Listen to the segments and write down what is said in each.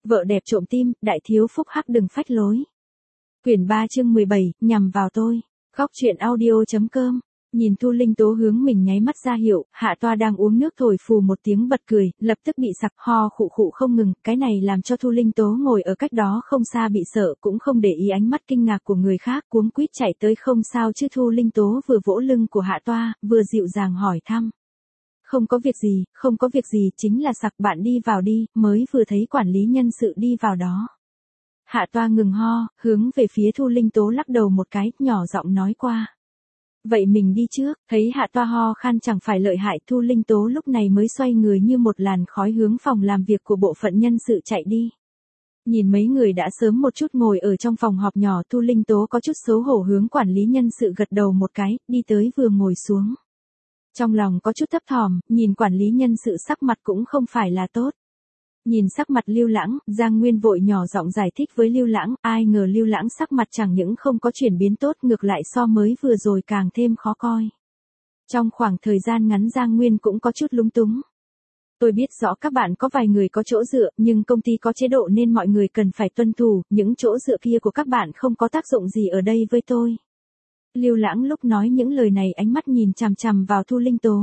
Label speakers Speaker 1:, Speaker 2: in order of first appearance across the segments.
Speaker 1: Vợ đẹp trộm tim, đại thiếu phúc hắc đừng phách lối. Quyển 3 chương 17, nhằm vào tôi. Góc truyện audio.com. Nhìn Thu Linh Tố hướng mình nháy mắt ra hiệu, Hạ Toa đang uống nước thổi phù một tiếng bật cười, lập tức bị sặc ho khụ khụ không ngừng, cái này làm cho Thu Linh Tố ngồi ở cách đó không xa bị sợ, cũng không để ý ánh mắt kinh ngạc của người khác, cuống quýt chạy tới. Không sao chứ? Thu Linh Tố vừa vỗ lưng của Hạ Toa, vừa dịu dàng hỏi thăm. Không có việc gì, không có việc gì, chính là sặc, bạn đi vào đi, mới vừa thấy quản lý nhân sự đi vào đó. Hạ Toa ngừng ho, hướng về phía Thu Linh Tố lắc đầu một cái, nhỏ giọng nói qua. Vậy mình đi trước. Thấy Hạ Toa ho khan chẳng phải lợi hại, Thu Linh Tố lúc này mới xoay người như một làn khói hướng phòng làm việc của bộ phận nhân sự chạy đi. Nhìn mấy người đã sớm một chút ngồi ở trong phòng họp nhỏ, Thu Linh Tố có chút xấu hổ hướng quản lý nhân sự gật đầu một cái, đi tới vừa ngồi xuống. Trong lòng có chút thấp thỏm, nhìn quản lý nhân sự sắc mặt cũng không phải là tốt. Nhìn sắc mặt Lưu Lãng, Giang Nguyên vội nhỏ giọng giải thích với Lưu Lãng, ai ngờ Lưu Lãng sắc mặt chẳng những không có chuyển biến tốt, ngược lại so mới vừa rồi càng thêm khó coi. Trong khoảng thời gian ngắn Giang Nguyên cũng có chút lúng túng. Tôi biết rõ các bạn có vài người có chỗ dựa, nhưng công ty có chế độ nên mọi người cần phải tuân thủ, những chỗ dựa kia của các bạn không có tác dụng gì ở đây với tôi. Lưu Lãng lúc nói những lời này ánh mắt nhìn chằm chằm vào Thu Linh Tố.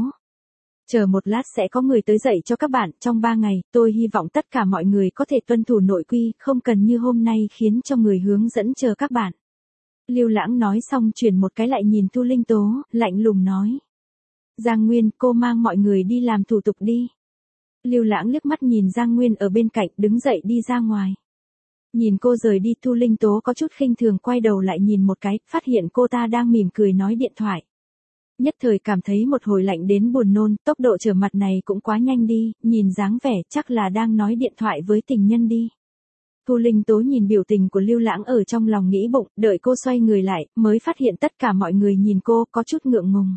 Speaker 1: Chờ một lát sẽ có người tới dạy cho các bạn, trong 3 ngày, tôi hy vọng tất cả mọi người có thể tuân thủ nội quy, không cần như hôm nay khiến cho người hướng dẫn chờ các bạn. Lưu Lãng nói xong chuyển một cái lại nhìn Thu Linh Tố, lạnh lùng nói. Giang Nguyên, cô mang mọi người đi làm thủ tục đi. Lưu Lãng liếc mắt nhìn Giang Nguyên ở bên cạnh, đứng dậy đi ra ngoài. Nhìn cô rời đi, Thu Linh Tố có chút khinh thường quay đầu lại nhìn một cái, phát hiện cô ta đang mỉm cười nói điện thoại. Nhất thời cảm thấy một hồi lạnh đến buồn nôn, tốc độ trở mặt này cũng quá nhanh đi, nhìn dáng vẻ chắc là đang nói điện thoại với tình nhân đi. Thu Linh Tố nhìn biểu tình của Lưu Lãng ở trong lòng nghĩ bụng, đợi cô xoay người lại, mới phát hiện tất cả mọi người nhìn cô có chút ngượng ngùng.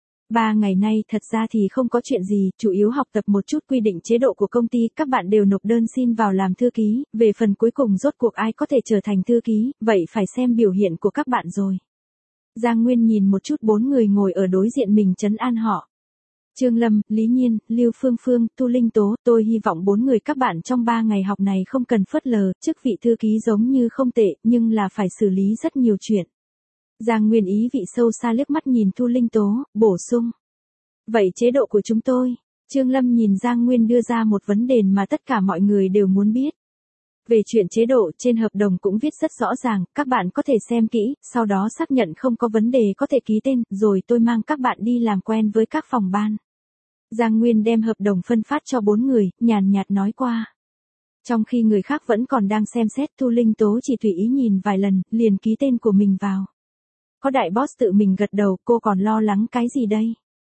Speaker 1: 3 ngày nay thật ra thì không có chuyện gì, chủ yếu học tập một chút quy định chế độ của công ty, các bạn đều nộp đơn xin vào làm thư ký, về phần cuối cùng rốt cuộc ai có thể trở thành thư ký, vậy phải xem biểu hiện của các bạn rồi. Giang Nguyên nhìn một chút 4 người ngồi ở đối diện mình trấn an họ. Trương Lâm, Lý Nhiên, Lưu Phương Phương, Thu Linh Tố, tôi hy vọng 4 người các bạn trong 3 ngày học này không cần phớt lờ, chức vị thư ký giống như không tệ, nhưng là phải xử lý rất nhiều chuyện. Giang Nguyên ý vị sâu xa liếc mắt nhìn Thu Linh Tố, bổ sung. Vậy chế độ của chúng tôi? Trương Lâm nhìn Giang Nguyên đưa ra một vấn đề mà tất cả mọi người đều muốn biết. Về chuyện chế độ, trên hợp đồng cũng viết rất rõ ràng, các bạn có thể xem kỹ, sau đó xác nhận không có vấn đề có thể ký tên, rồi tôi mang các bạn đi làm quen với các phòng ban. Giang Nguyên đem hợp đồng phân phát cho 4 người, nhàn nhạt nói qua. Trong khi người khác vẫn còn đang xem xét, Thu Linh Tố chỉ tùy ý nhìn vài lần, liền ký tên của mình vào. Có đại boss tự mình gật đầu, cô còn lo lắng cái gì đây?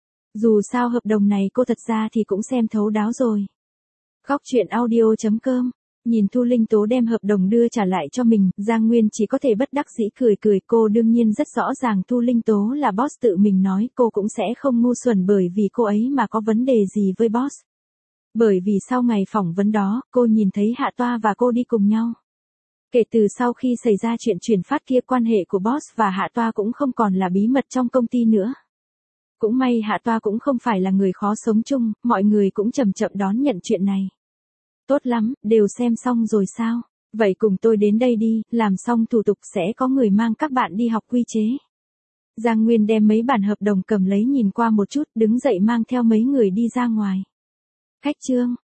Speaker 1: Dù sao hợp đồng này cô thật ra thì cũng xem thấu đáo rồi. Góc truyện audio.com. Nhìn Thu Linh Tố đem hợp đồng đưa trả lại cho mình, Giang Nguyên chỉ có thể bất đắc dĩ cười cười, cô đương nhiên rất rõ ràng Thu Linh Tố là boss tự mình nói, cô cũng sẽ không ngu xuẩn bởi vì cô ấy mà có vấn đề gì với boss. Bởi vì sau ngày phỏng vấn đó, cô nhìn thấy Hạ Toa và cô đi cùng nhau. Kể từ sau khi xảy ra chuyện chuyển phát kia, quan hệ của boss và Hạ Toa cũng không còn là bí mật trong công ty nữa. Cũng may Hạ Toa cũng không phải là người khó sống chung, mọi người cũng chậm chậm đón nhận chuyện này. Tốt lắm, đều xem xong rồi sao? Vậy cùng tôi đến đây đi, làm xong thủ tục sẽ có người mang các bạn đi học quy chế. Giang Nguyên đem mấy bản hợp đồng cầm lấy nhìn qua một chút, đứng dậy mang theo mấy người đi ra ngoài. Khách Trương,